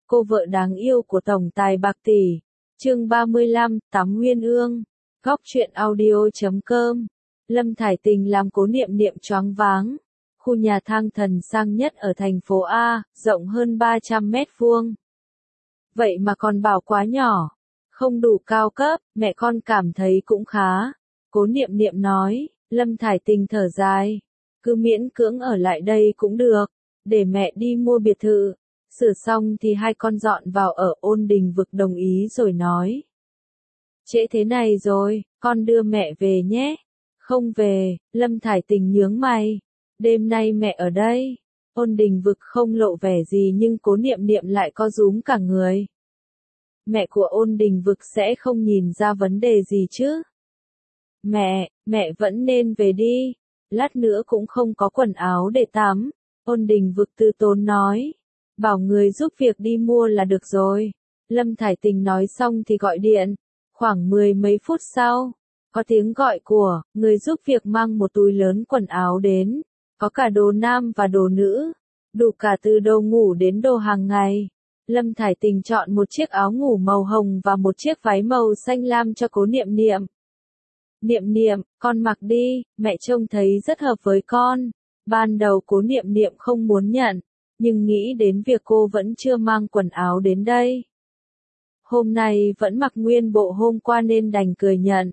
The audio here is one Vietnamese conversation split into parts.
cô vợ đáng yêu của tổng tài bạc tỷ. Chương 35, Tắm Uyên Ương. Góc truyện audio.com. Lâm Thải Tình làm Cố Niệm Niệm choáng váng. Khu nhà thang thần sang nhất ở thành phố A, rộng hơn 300 mét vuông. Vậy mà còn bảo quá nhỏ, không đủ cao cấp, mẹ con cảm thấy cũng khá. Cố Niệm Niệm nói. Lâm Thải Tình thở dài. Cứ miễn cưỡng ở lại đây cũng được, để mẹ đi mua biệt thự. Sửa xong thì hai con dọn vào ở. Ôn Đình Vực đồng ý rồi nói. Trễ thế này rồi, con đưa mẹ về nhé. Không về, Lâm Thải Tình nhướng mày. Đêm nay mẹ ở đây. Ôn Đình Vực không lộ vẻ gì nhưng Cố Niệm Niệm lại co rúm cả người. Mẹ của Ôn Đình Vực sẽ không nhìn ra vấn đề gì chứ? Mẹ vẫn nên về đi. Lát nữa cũng không có quần áo để tắm. Ôn Đình Vực từ tốn nói. Bảo người giúp việc đi mua là được rồi. Lâm Thải Tình nói xong thì gọi điện. Khoảng 10 mấy phút sau, có tiếng gọi của người giúp việc mang một túi lớn quần áo đến. Có cả đồ nam và đồ nữ. Đủ cả từ đồ ngủ đến đồ hàng ngày. Lâm Thải Tình chọn một chiếc áo ngủ màu hồng và một chiếc váy màu xanh lam cho Cố Niệm Niệm. Niệm Niệm, con mặc đi, mẹ trông thấy rất hợp với con. Ban đầu Cố Niệm Niệm không muốn nhận, nhưng nghĩ đến việc cô vẫn chưa mang quần áo đến đây. Hôm nay vẫn mặc nguyên bộ hôm qua nên đành cười nhận.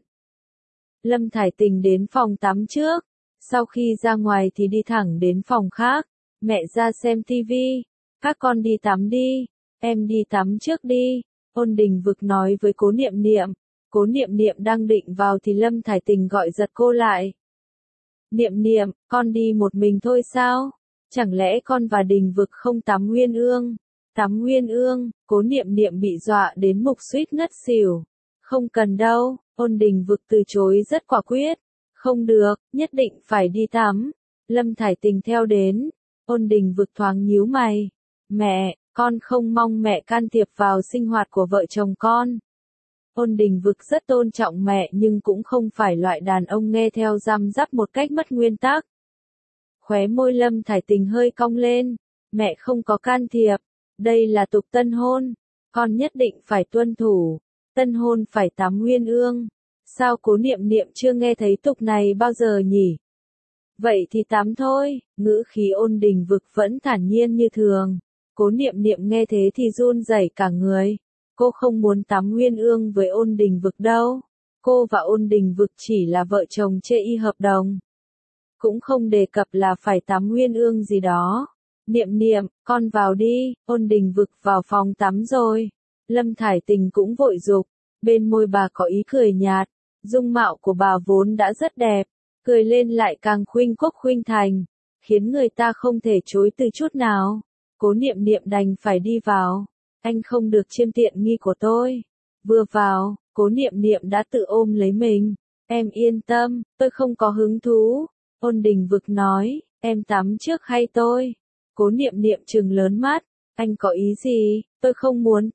Lâm Thải Tình đến phòng tắm trước, sau khi ra ngoài thì đi thẳng đến phòng khác. Mẹ ra xem tivi, các con đi tắm đi, em đi tắm trước đi. Ôn Đình Vực nói với Cố Niệm Niệm. Cố Niệm Niệm đang định vào thì Lâm Thải Tình gọi giật cô lại. Niệm Niệm, con đi một mình thôi sao? Chẳng lẽ con và Đình Vực không tắm Uyên Ương? Tắm Uyên Ương, Cố Niệm Niệm bị dọa đến mục suýt ngất xỉu. Không cần đâu, Ôn Đình Vực từ chối rất quả quyết. Không được, nhất định phải đi tắm. Lâm Thải Tình theo đến. Ôn Đình Vực thoáng nhíu mày. Mẹ, con không mong mẹ can thiệp vào sinh hoạt của vợ chồng con. Ôn Đình Vực rất tôn trọng mẹ nhưng cũng không phải loại đàn ông nghe theo răm rắp một cách mất nguyên tắc. Khóe môi Lâm Thải Tình hơi cong lên. Mẹ không có can thiệp. Đây là tục tân hôn. Con nhất định phải tuân thủ. Tân hôn phải tắm Uyên Ương. Sao Cố Niệm Niệm chưa nghe thấy tục này bao giờ nhỉ? Vậy thì tắm thôi. Ngữ khí Ôn Đình Vực vẫn thản nhiên như thường. Cố Niệm Niệm nghe thế thì run rẩy cả người. Cô không muốn tắm Uyên Ương với Ôn Đình Vực đâu. Cô và Ôn Đình Vực chỉ là vợ chồng chê y hợp đồng. Cũng không đề cập là phải tắm Uyên Ương gì đó. Niệm Niệm, con vào đi. Ôn Đình Vực vào phòng tắm rồi. Lâm Thải Tình cũng vội giục. Bên môi bà có ý cười nhạt. Dung mạo của bà vốn đã rất đẹp. Cười lên lại càng khuynh quốc khuynh thành. Khiến người ta không thể chối từ chút nào. Cố Niệm Niệm đành phải đi vào. Anh không được chiêm tiện nghi của tôi. Vừa vào, Cố Niệm Niệm đã tự ôm lấy mình. Em yên tâm, tôi không có hứng thú. Ôn Đình Vực nói, em tắm trước hay tôi? Cố Niệm Niệm trừng lớn mắt. Anh có ý gì? Tôi không muốn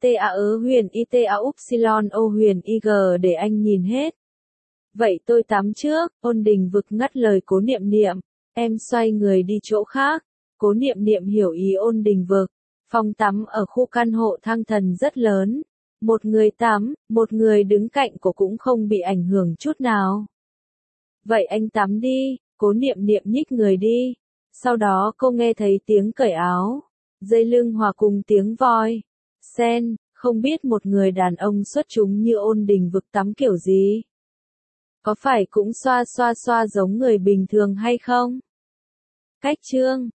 TAE_ITA_upsilon_O_IG để anh nhìn hết. Vậy tôi tắm trước. Ôn Đình Vực ngắt lời Cố Niệm Niệm. Em xoay người đi chỗ khác. Cố Niệm Niệm hiểu ý Ôn Đình Vực. Phòng tắm ở khu căn hộ thang thần rất lớn. Một người tắm, một người đứng cạnh cô cũng không bị ảnh hưởng chút nào. Vậy anh tắm đi. Cố Niệm Niệm nhích người đi. Sau đó cô nghe thấy tiếng cởi áo. Dây lưng hòa cùng tiếng voi. Sen, không biết một người đàn ông xuất chúng như Ôn Đình Vực tắm kiểu gì? Có phải cũng xoa xoa xoa giống người bình thường hay không? Cách chương